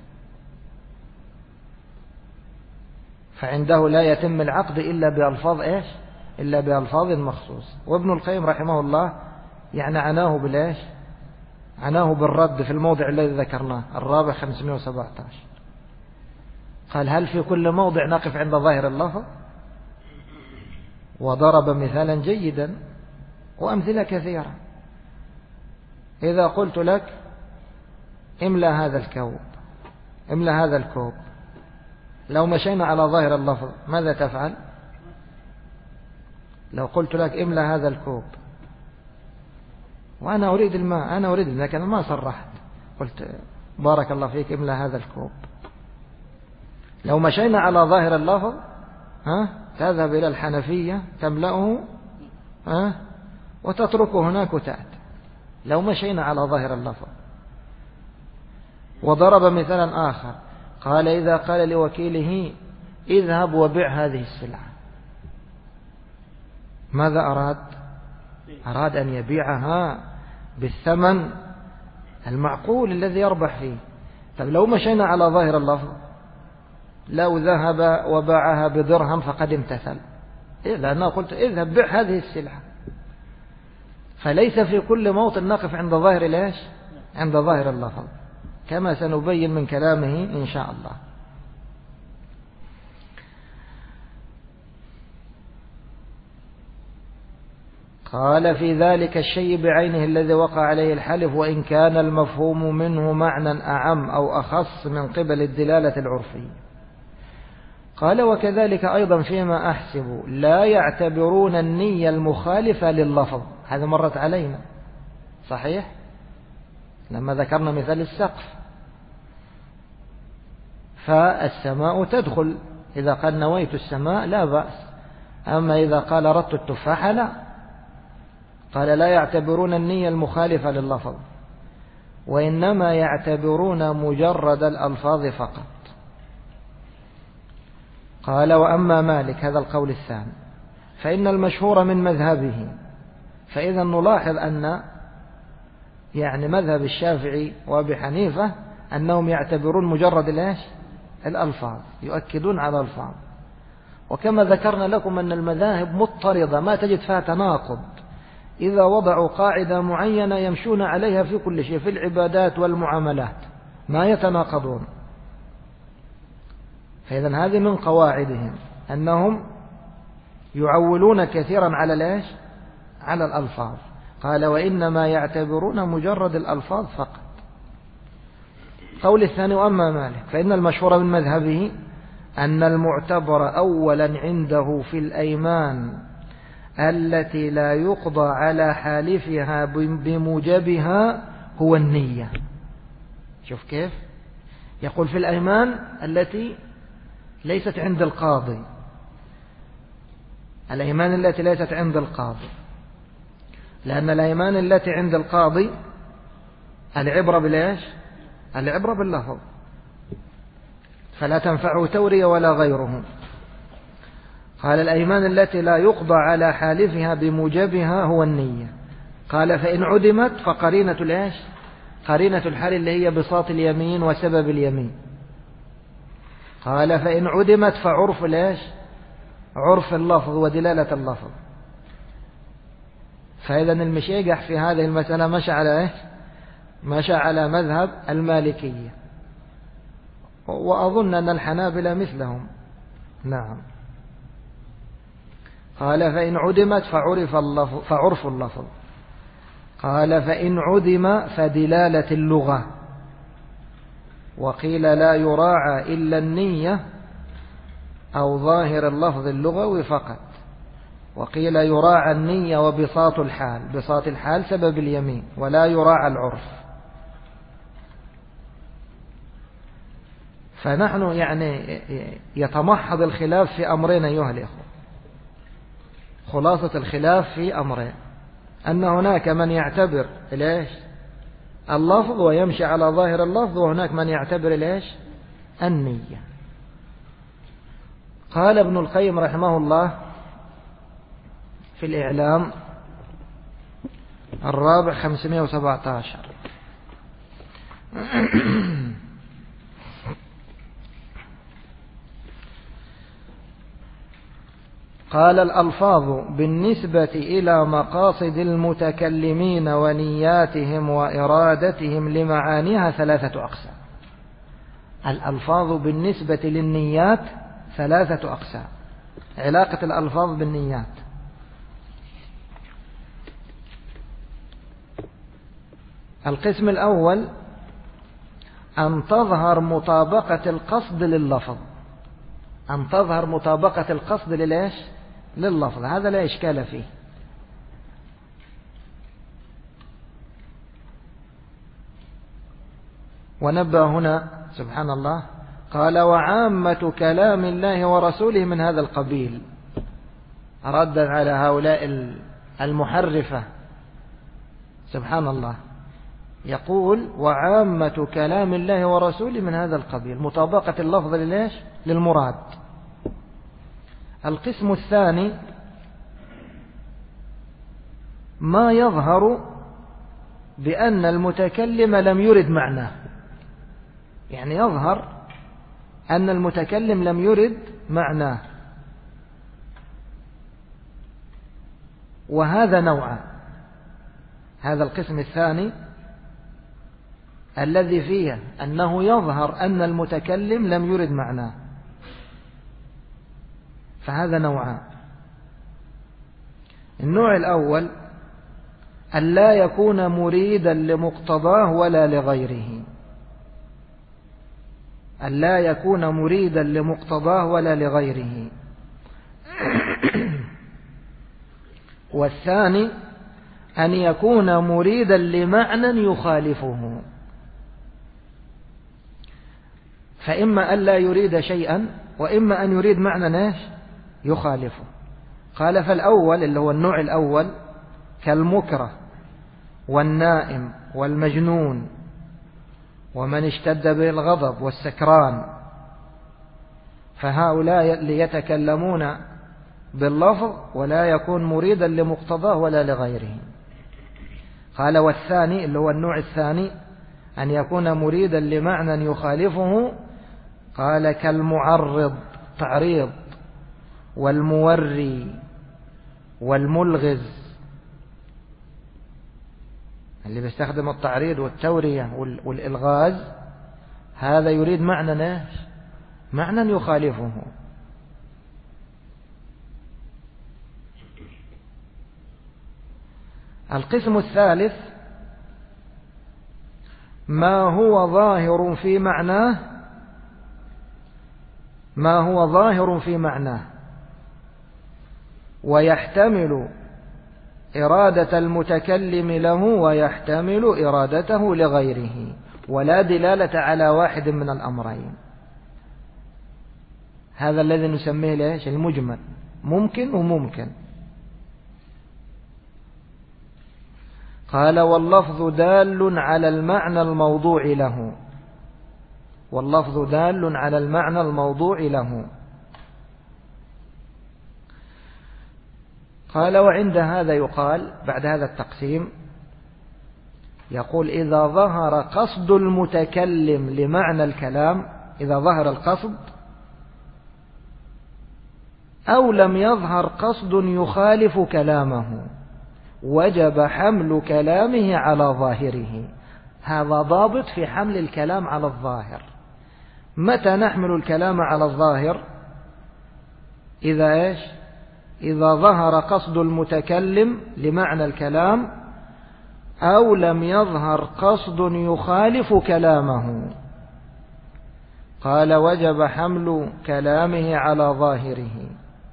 فعنده لا يتم العقد إلا بألفاظ إيش؟ إلا بألفاظ مخصوص. وابن القيم رحمه الله يعني عناه بالإيش؟ عناه بالرد في الموضع الذي ذكرناه الرابع 517. قال هل في كل موضع نقف عند ظاهر اللفظ؟ وضرب مثالا جيدا وأمثلة كثيرة. إذا قلت لك املأ هذا الكوب، املأ هذا الكوب، لو مشينا على ظاهر اللفظ ماذا تفعل؟ لو قلت لك املأ هذا الكوب وأنا أريد الماء، أنا أريد، لكن ما صرحت، قلت بارك الله فيك املأ هذا الكوب، لو مشينا على ظاهر اللفظ تذهب إلى الحنفية تملأه وتتركه هناك وتأتي، لو مشينا على ظاهر اللفظ. وضرب مثالا آخر قال إذا قال لوكيله اذهب وبيع هذه السلعة، ماذا أراد؟ أراد أن يبيعها بالثمن المعقول الذي يربح فيه. طب لو مشينا على ظاهر اللفظ، لو ذهب وباعها بدرهم فقد امتثل، لأنه قلت اذهب بيع هذه السلعة. فليس في كل موطن نقف عند ظاهر ليش؟ عند ظاهر اللفظ، كما سنبين من كلامه إن شاء الله. قال في ذلك الشيء بعينه الذي وقع عليه الحلف وإن كان المفهوم منه معنى أعم أو أخص من قبل الدلالة العرفية. قال وكذلك أيضا فيما أحسب لا يعتبرون النية المخالفة لللفظ، هذا مرت علينا صحيح لما ذكرنا مثال السقف، فالسماء تدخل، إذا قال نويت السماء لا بأس، أما إذا قال أردت التفاحة لا. قال لا يعتبرون النية المخالفة لللفظ وإنما يعتبرون مجرد الألفاظ فقط. قال وأما مالك، هذا القول الثاني، فإن المشهور من مذهبه، فإذا نلاحظ أن يعني مذهب الشافعي وأبي حنيفة أنهم يعتبرون مجرد الألفاظ، يؤكدون على الألفاظ. وكما ذكرنا لكم أن المذاهب مضطردة ما تجد فيها تناقض، إذا وضعوا قاعدة معينة يمشون عليها في كل شيء، في العبادات والمعاملات ما يتناقضون. فإذا هذه من قواعدهم أنهم يعولون كثيرا على على الألفاظ. قال وإنما يعتبرون مجرد الألفاظ فقط. قول الثاني وأما مالك فإن المشهور من مذهبه أن المعتبر أولا عنده في الأيمان التي لا يقضى على حالفها بموجبها هو النية. شوف كيف يقول في الأيمان التي ليست عند القاضي، الأيمان التي ليست عند القاضي، لأن الأيمان التي عند القاضي العبرة بالإيش؟ العبرة باللفظ، فلا تنفعه تورية ولا غيره. قال الأيمان التي لا يقضى على حالفها بموجبها هو النية. قال فإن عدمت فقرينة الإيش؟ قرينة الحال اللي هي بساط اليمين وسبب اليمين. قال فإن عدمت فعرف الإيش؟ عرف اللفظ ودلالة اللفظ. فإذا المشيقح في هذه المسألة مشى على إيش؟ مشى على مذهب المالكية، وأظن أن الحنابلة مثلهم. نعم. قال فإن عدمت فعرف اللفظ. قال فإن عدم فدلالة اللغة. وقيل لا يراعى إلا النية أو ظاهر اللفظ اللغوي فقط. وقيل يراعى النية وبساط الحال، بساط الحال سبب اليمين، ولا يراعى العرف. فنحن يعني يتمحض الخلاف في أمرين أيها الإخوة. خلاصة الخلاف في أمرين: أن هناك من يعتبر الإيش؟ اللفظ ويمشي على ظاهر اللفظ، وهناك من يعتبر الإيش؟ النية. قال ابن القيم رحمه الله في الإعلام الرابع 517: قال الألفاظ بالنسبة إلى مقاصد المتكلمين ونياتهم وإرادتهم لمعانيها 3 أقسام. الألفاظ بالنسبة للنيات 3 أقسام. علاقة الألفاظ بالنيات: القسم الأول أن تظهر مطابقة القصد لللفظ، أن تظهر مطابقة القصد للإيش؟ لللفظ. هذا لا إشكال فيه. ونبه هنا سبحان الله قال وعامة كلام الله ورسوله من هذا القبيل، ردا على هؤلاء المحرفة. سبحان الله، يقول وعامة كلام الله ورسوله من هذا القبيل، مطابقة اللفظ للإيش؟ للمراد. القسم الثاني ما يظهر بأن المتكلم لم يرد معناه، يعني يظهر أن المتكلم لم يرد معناه، وهذا نوعا. هذا القسم الثاني الذي فيه أنه يظهر أن المتكلم لم يرد معناه، فهذا نوعان. النوع الأول أن لا يكون مريدا لمقتضاه ولا لغيره، أن لا يكون مريدا لمقتضاه ولا لغيره. والثاني أن يكون مريدا لمعنى يخالفه، فإما أن لا يريد شيئا وإما أن يريد معنى يخالفه. قال فالأول اللي هو النوع الأول كالمكره والنائم والمجنون ومن اشتد به الغضب والسكران، فهؤلاء يتكلمون باللفظ ولا يكون مريدا لمقتضاه ولا لغيره. قال والثاني اللي هو النوع الثاني أن يكون مريدا لمعنى يخالفه، قال كالمعرض تعريض والموري والملغز، اللي بيستخدم التعريض والتورية والإلغاز، هذا يريد معنى يخالفه. القسم الثالث ما هو ظاهر في معناه، ما هو ظاهر في معناه ويحتمل إرادة المتكلم له ويحتمل إرادته لغيره، ولا دلالة على واحد من الأمرين. هذا الذي نسميه ليش المجمل، ممكن وممكن. قال واللفظ دال على المعنى الموضوع له، واللفظ دال على المعنى الموضوع له. قال وعند هذا يقال بعد هذا التقسيم، يقول إذا ظهر قصد المتكلم لمعنى الكلام، إذا ظهر القصد أو لم يظهر قصد يخالف كلامه وجب حمل كلامه على ظاهره. هذا ضابط في حمل الكلام على الظاهر. متى نحمل الكلام على الظاهر؟ إذا إيش؟ إذا ظهر قصد المتكلم لمعنى الكلام أو لم يظهر قصد يخالف كلامه. قال وجب حمل كلامه على ظاهره.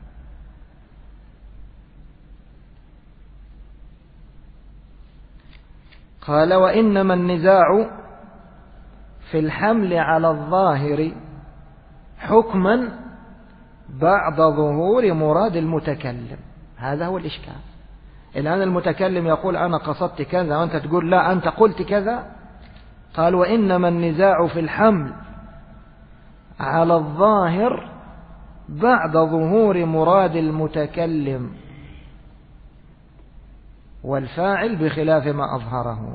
قال وإنما النزاع في الحمل على الظاهر حكما بعد ظهور مراد المتكلم. هذا هو الإشكال. الآن المتكلم يقول أنا قصدت كذا وأنت تقول لا أنت قلت كذا. قال وإنما النزاع في الحمل على الظاهر بعد ظهور مراد المتكلم والفاعل بخلاف ما أظهره.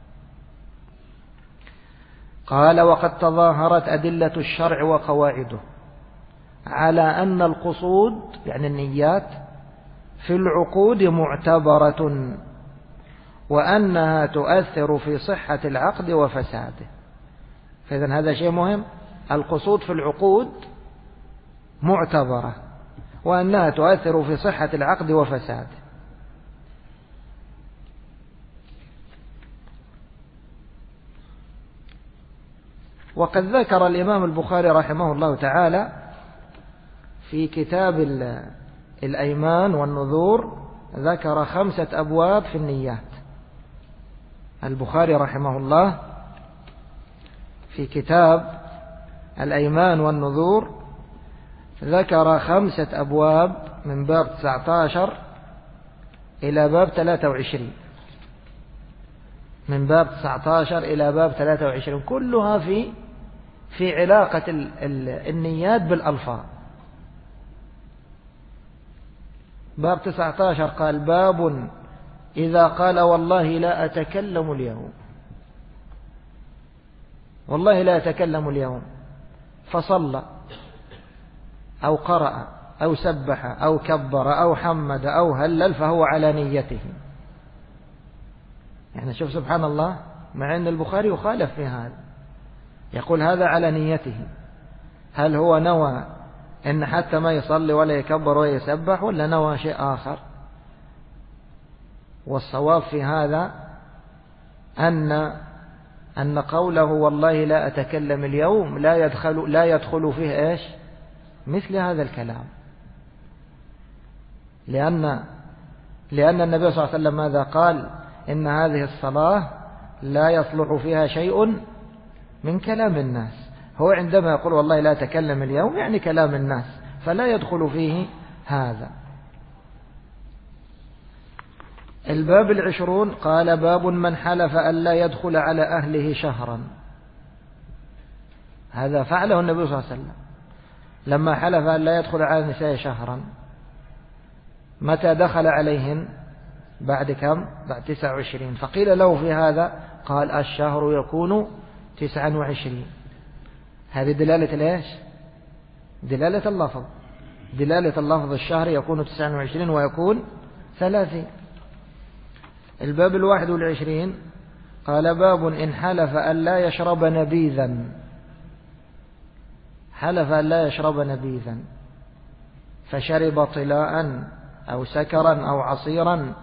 قال وقد تظاهرت أدلة الشرع وقواعده على أن القصود يعني النيات في العقود معتبرة وأنها تؤثر في صحة العقد وفساده. فإذن هذا شيء مهم، القصود في العقود معتبرة وأنها تؤثر في صحة العقد وفساده. وقد ذكر الإمام البخاري رحمه الله تعالى في كتاب الأيمان والنذور ذكر 5 أبواب في النيات. البخاري رحمه الله في كتاب الأيمان والنذور ذكر 5 أبواب من باب 19 إلى باب 23، من باب 19 إلى باب 23 كلها في علاقة النيات بالألفاظ. باب 19 قال باب إذا قال والله لا أتكلم اليوم، والله لا أتكلم اليوم، فصلى أو قرأ أو سبح أو كبر أو حمد أو هلل فهو على نيته. يعني شوف سبحان الله، مع أن البخاري يخالف في هذا، يقول هذا على نيته. هل هو نوى إن حتى ما يصلي ولا يكبر ولا يسبح، ولا نوى شيء آخر؟ والصواب في هذا أن قوله والله لا أتكلم اليوم لا يدخل فيه إيش؟ مثل هذا الكلام، لأن النبي صلى الله عليه وسلم ماذا قال؟ إن هذه الصلاة لا يصلح فيها شيء من كلام الناس. هو عندما يقول والله لا أتكلم اليوم يعني كلام الناس، فلا يدخل فيه هذا. الباب 20 قال باب من حلف أن لا يدخل على أهله شهرا. هذا فعله النبي صلى الله عليه وسلم لما حلف أن لا يدخل على النساء شهرا. متى دخل عليهن؟ بعد كم؟ بعد 29. فقيل له في هذا قال الشهر يكون 29. هذه دلالة ليش؟ دلالة اللفظ، دلالة اللفظ الشهر يكون 29 ويكون 30. الباب 21 قال باب إن حلف أن لا يشرب نبيذا، حلف أن لا يشرب نبيذا فشرب طلاء أو سكرا أو عصيرا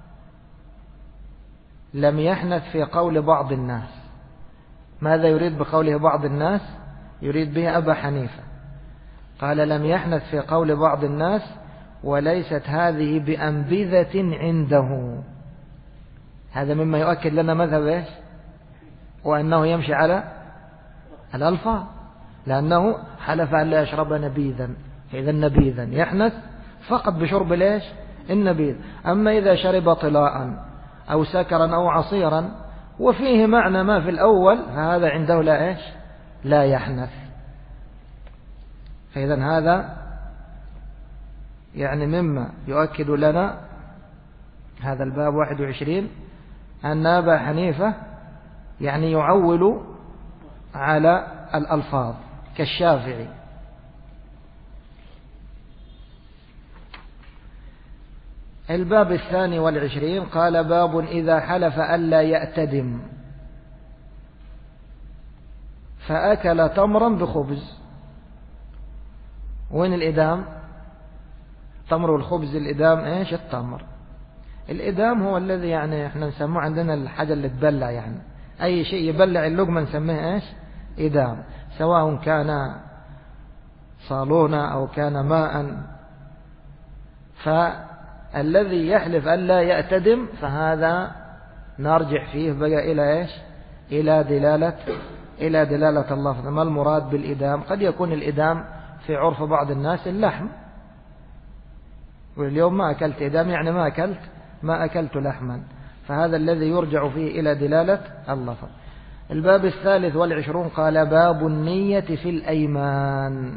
لم يحنث في قول بعض الناس. ماذا يريد بقوله بعض الناس؟ يريد به أبا حنيفة. قال لم يحنث في قول بعض الناس وليست هذه بأنبذة عنده. هذا مما يؤكد لنا مذهب إيش؟ وأنه يمشي على الألفاظ، لأنه حلف أن لا يشرب نبيذا، إذا نبيذا يحنث فقط بشرب ليش؟ النبيذ. أما إذا شرب طلاء أو سكرا أو عصيرا وفيه معنى ما في الأول فهذا عنده لا إيش؟ لا يحنث. فإذا هذا يعني مما يؤكد لنا هذا الباب 21 أن أبا حنيفة يعني يعول على الألفاظ كالشافعي. الباب 22 قال باب إذا حلف ألا يأتدم فأكل تمرا بخبز. وين الإدام؟ تمر والخبز الإدام إيش؟ التمر. الإدام هو الذي يعني احنا نسموه عندنا الحاجة اللي تبلع، يعني أي شيء يبلع اللقمة نسميه إيش؟ إدام، سواء كان صالونا أو كان ماء. فالذي يحلف ألا يأتدم فهذا نرجع فيه بقى إلى إيش؟ إلى دلالة اللفظ. ما المراد بالإدام؟ قد يكون الإدام في عرف بعض الناس اللحم، واليوم ما أكلت إدام يعني ما أكلت لحما، فهذا الذي يرجع فيه إلى دلالة اللفظ. الباب 23 قال باب النية في الأيمان.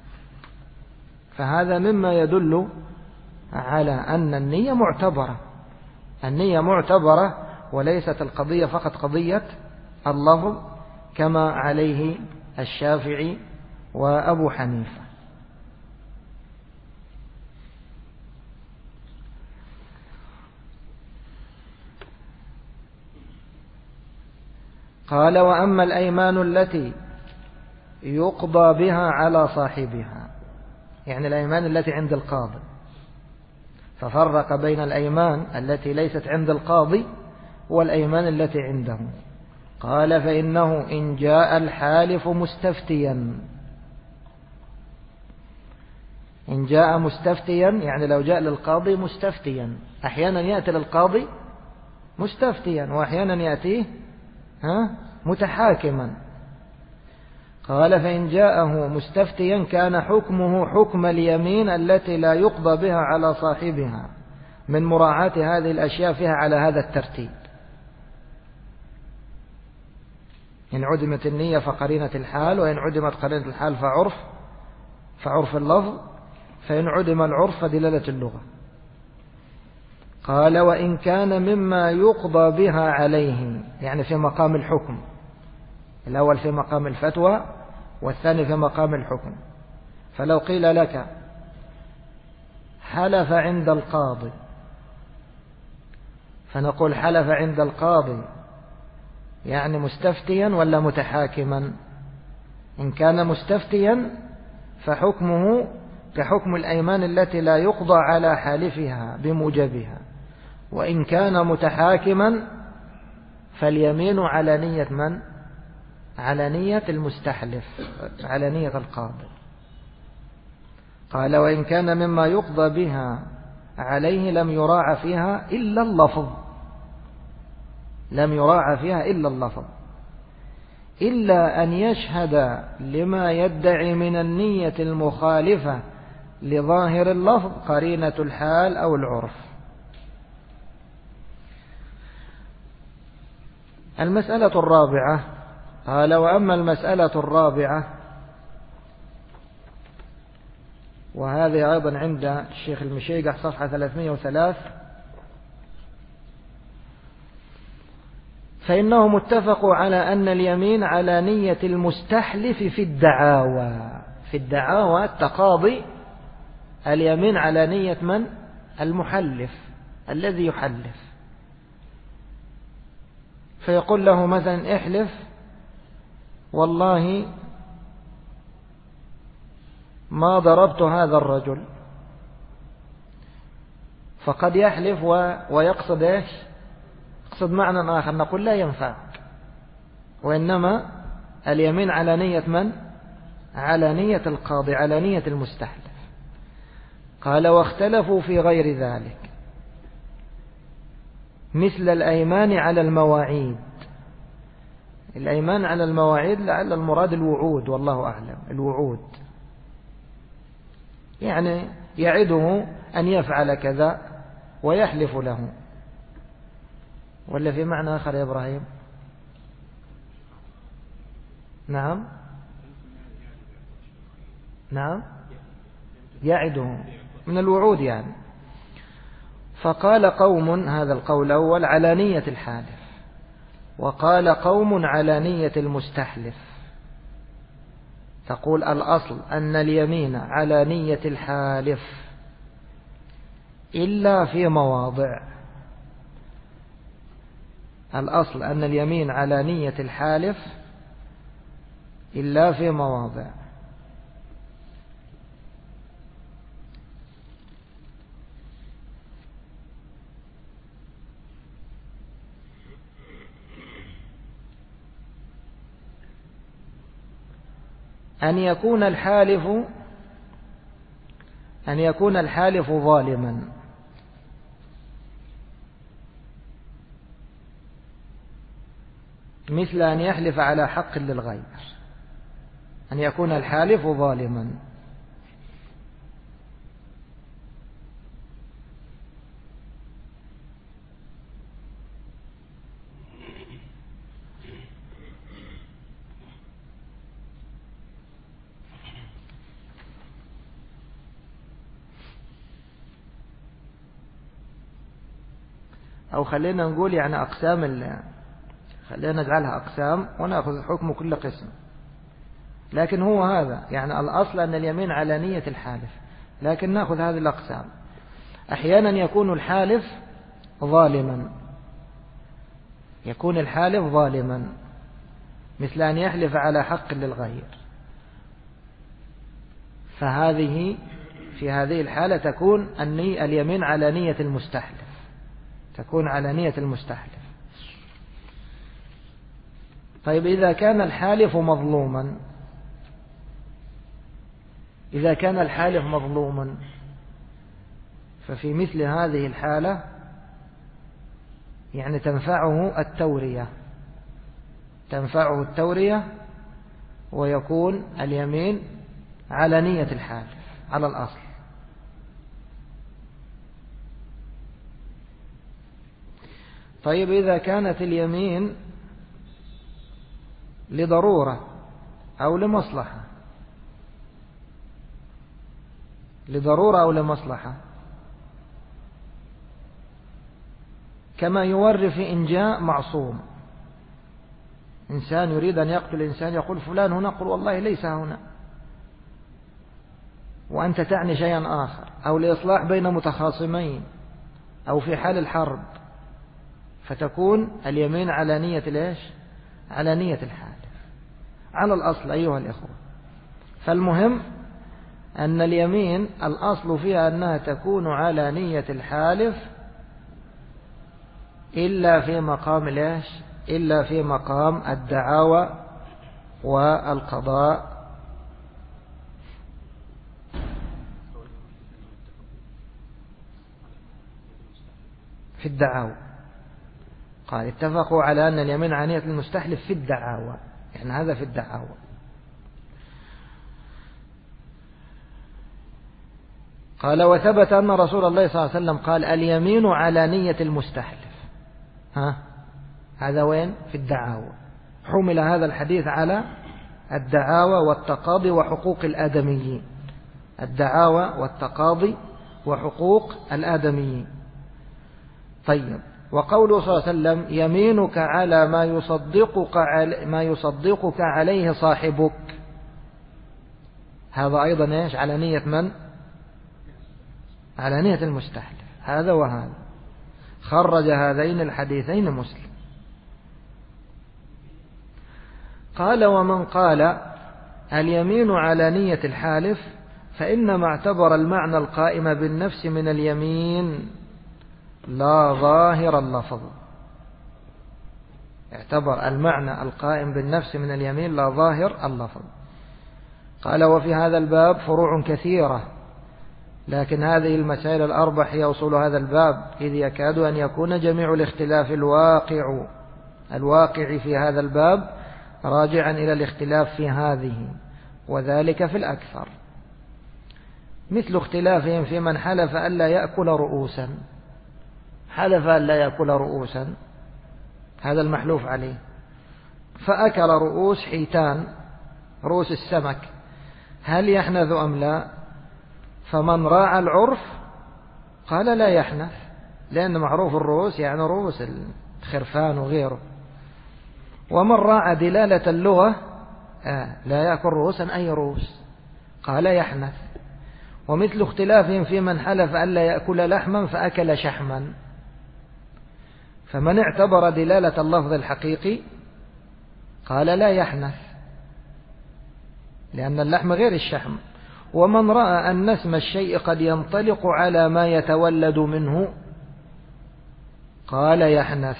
فهذا مما يدل على أن النية معتبرة وليست القضية فقط قضية اللفظ كما عليه الشافعي وأبو حنيفة. قال وأما الأيمان التي يقضى بها على صاحبها، يعني الأيمان التي عند القاضي، ففرق بين الأيمان التي ليست عند القاضي والأيمان التي عنده. قال فإنه إن جاء الحالف مستفتيا، إن جاء مستفتيا يعني لو جاء للقاضي مستفتيا، أحيانا يأتي للقاضي مستفتيا وأحيانا يأتيه متحاكما. قال فإن جاءه مستفتيا كان حكمه حكم اليمين التي لا يقضى بها على صاحبها من مراعاة هذه الأشياء فيها على هذا الترتيب. إن عدمت النية فقرينة الحال، وإن عدمت قرينة الحال فعرف اللفظ، فإن عدم العرف فدلالة اللغة. قال وإن كان مما يقضى بها عليه، يعني في مقام الحكم، الأول في مقام الفتوى والثاني في مقام الحكم. فلو قيل لك حلف عند القاضي، فنقول حلف عند القاضي يعني مستفتيا ولا متحاكما؟ إن كان مستفتيا فحكمه كحكم الأيمان التي لا يقضى على حالفها بموجبها، وإن كان متحاكما فاليمين على نية من؟ على نية المستحلف، على نية القاضي. قال وإن كان مما يقضى بها عليه لم يراعى فيها إلا اللفظ، لم يراعى فيها إلا اللفظ، إلا أن يشهد لما يدعي من النية المخالفة لظاهر اللفظ قرينة الحال أو العرف. المسألة الرابعة قال وأما المسألة الرابعة، وهذه أيضا عند الشيخ المشيقح صفحة 303، فإنهم اتفقوا على أن اليمين على نية المستحلف في الدعاوى. في الدعاوى التقاضي اليمين على نية من؟ المحلف الذي يحلف. فيقول له مثلا احلف والله ما ضربت هذا الرجل، فقد يحلف ويقصد ايش؟ يقصد معنى آخر، نقول لا ينفع، وإنما اليمين على نية من؟ على نية القاضي، على نية المستحلف. قال واختلفوا في غير ذلك مثل الأيمان على المواعيد. الأيمان على المواعيد لعل المراد الوعود، والله أعلم. الوعود يعني يعده أن يفعل كذا ويحلف له، ولا في معنى آخر يا إبراهيم؟ نعم نعم، يعده من الوعود يعني. فقال قوم، هذا القول الأول، على نية الحالف، وقال قوم على نية المستحلف. تقول الأصل أن اليمين على نية الحالف إلا في مواضع. الأصل أن اليمين على نية الحالف إلا في مواضع. أن يكون الحالف ظالما، مثل أن يحلف على حق للغير. أن يكون الحالف ظالما. أو خلينا نقول يعني أقسام، خلينا نجعلها أقسام ونأخذ حكم كل قسم. لكن هو هذا يعني الأصل أن اليمين على نية الحالف، لكن نأخذ هذه الأقسام. أحيانا يكون الحالف ظالما، يكون الحالف ظالما مثل أن يحلف على حق للغير، في هذه الحالة تكون اليمين على نية المستحلف، تكون على نية المستحلف. طيب إذا كان الحالف مظلوما، إذا كان الحالف مظلوما ففي مثل هذه الحالة يعني تنفعه التورية ويكون اليمين على نية الحالف على الأصل. طيب إذا كانت اليمين لضرورة أو لمصلحة، لضرورة أو لمصلحة، كما يوري في إنجاء معصوم. إنسان يريد أن يقتل إنسان، يقول فلان هنا، قل والله ليس هنا، وأنت تعني شيئا آخر، أو لإصلاح بين متخاصمين، أو في حال الحرب، فتكون اليمين على نية ليش؟ على نية الحالف على الأصل أيها الإخوة. فالمهم أن اليمين الأصل فيها أنها تكون على نية الحالف إلا في مقام ليش؟ إلا في مقام الدعاوى والقضاء. في الدعاوى قال اتفقوا على أن اليمين على نية المستحلف في الدعاوى، يعني هذا في الدعاوى. قال وثبت أن رسول الله صلى الله عليه وسلم قال اليمين على نية المستحلف. هذا وين؟ في الدعاوى. حمل هذا الحديث على الدعاوى والتقاضي وحقوق الآدميين، الدعاوى والتقاضي وحقوق الآدميين. طيب، وقوله صلى الله عليه وسلم يمينك على ما يصدقك عليه صاحبك، هذا أيضا إيش؟ على نية من؟ على نية المستحلف. هذا وهذا خرج هذين الحديثين مسلم. قال ومن قال اليمين على نية الحالف فإنما اعتبر المعنى القائم بالنفس من اليمين لا ظاهر اللفظ. اعتبر المعنى القائم بالنفس من اليمين لا ظاهر اللفظ. قال وفي هذا الباب فروع كثيرة لكن هذه المسائل الأربع هي أصول هذا الباب، إذ يكاد أن يكون جميع الاختلاف الواقع في هذا الباب راجعا إلى الاختلاف في هذه، وذلك في الأكثر، مثل اختلافهم في من حلف ألا يأكل رؤوسا. حلف ألا يأكل رؤوسا، هذا المحلوف عليه، فأكل رؤوس حيتان، رؤوس السمك، هل يحنث أم لا؟ فمن راعى العرف قال لا يحنث، لأن معروف الرؤوس يعني رؤوس الخرفان وغيره. ومن راعى دلالة اللغة لا يأكل رؤوسا أي رؤوس، قال يحنث. ومثل اختلافهم في من حلف ألا يأكل لحما فأكل شحما، فمن اعتبر دلالة اللفظ الحقيقي قال لا يحنث، لأن اللحم غير الشحم. ومن رأى أن اسم الشيء قد ينطلق على ما يتولد منه قال يحنث.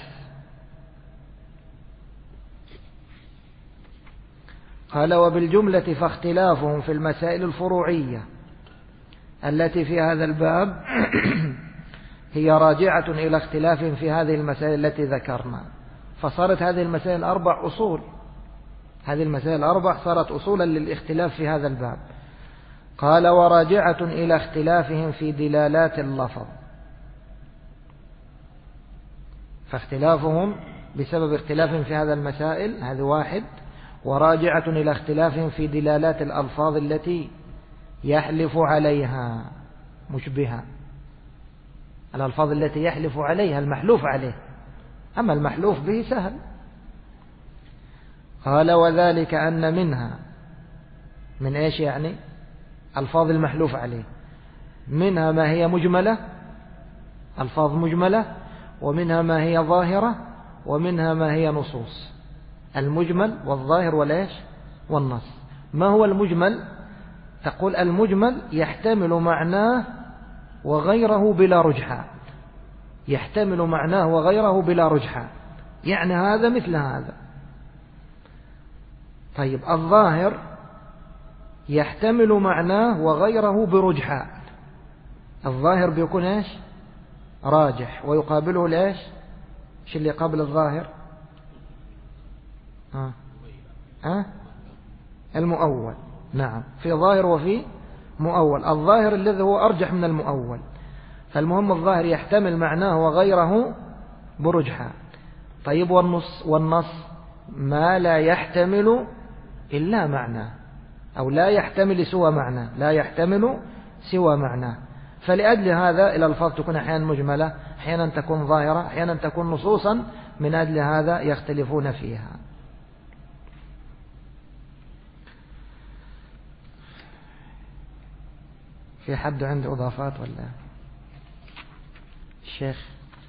قال وبالجملة فاختلافهم في المسائل الفروعية التي في هذا الباب هي راجعة إلى اختلافهم في هذه المسائل التي ذكرنا، فصارت هذه المسائل أربع أصول، هذه المسائل الأربع صارت أصولا للاختلاف في هذا الباب. قال وراجعة إلى اختلافهم في دلالات اللفظ، فاختلافهم بسبب اختلافهم في هذا المسائل هذا واحد، وراجعة إلى اختلافهم في دلالات الألفاظ التي يحلف عليها مشبهة، الألفاظ التي يحلف عليها المحلوف عليه، أما المحلوف به سهل. قال وذلك أن منها، من إيش يعني؟ ألفاظ المحلوف عليه، منها ما هي مجملة، ألفاظ مجملة، ومنها ما هي ظاهرة، ومنها ما هي نصوص. المجمل والظاهر والإيش والنص. ما هو المجمل؟ تقول المجمل يحتمل معناه وغيره بلا رجحة، يحتمل معناه وغيره بلا رجحة، يعني هذا مثل هذا. طيب الظاهر يحتمل معناه وغيره برجحة، الظاهر بيكون ايش؟ راجح، ويقابله ليش؟ ايش اللي قبل الظاهر؟ المؤول. نعم، في ظاهر وفي مؤول، الظاهر الذي هو أرجح من المؤول. فالمهم الظاهر يحتمل معناه وغيره برجحة. طيب والنص ما لا يحتمل إلا معناه، أو لا يحتمل سوى معناه، لا يحتمل سوى معناه. فلأجل هذا الألفاظ تكون أحيانا مجملة، أحيانا تكون ظاهرة، أحيانا تكون نصوصا، من أجل هذا يختلفون فيها. في حد عنده إضافات ولا الشيخ؟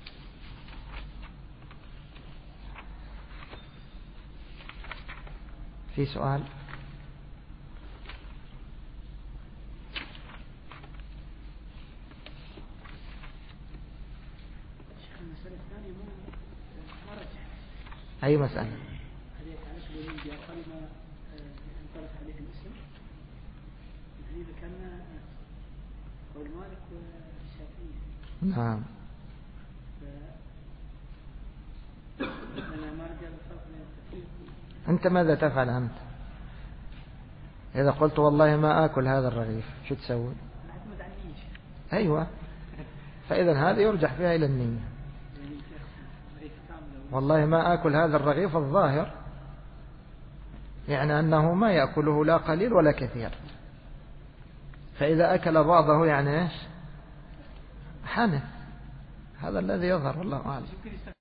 في سؤال؟ أي مسألة؟ نعم. أنت ماذا تفعل أنت إذا قلت والله ما آكل هذا الرغيف؟ شو تسوي؟ أيوة، فإذا هذا يرجح فيها إلى النية. والله ما آكل هذا الرغيف، الظاهر يعني أنه ما يأكله لا قليل ولا كثير، فإذا أكل بعضه يعني إيش؟ حنث، هذا الذي يظهر، والله أعلم.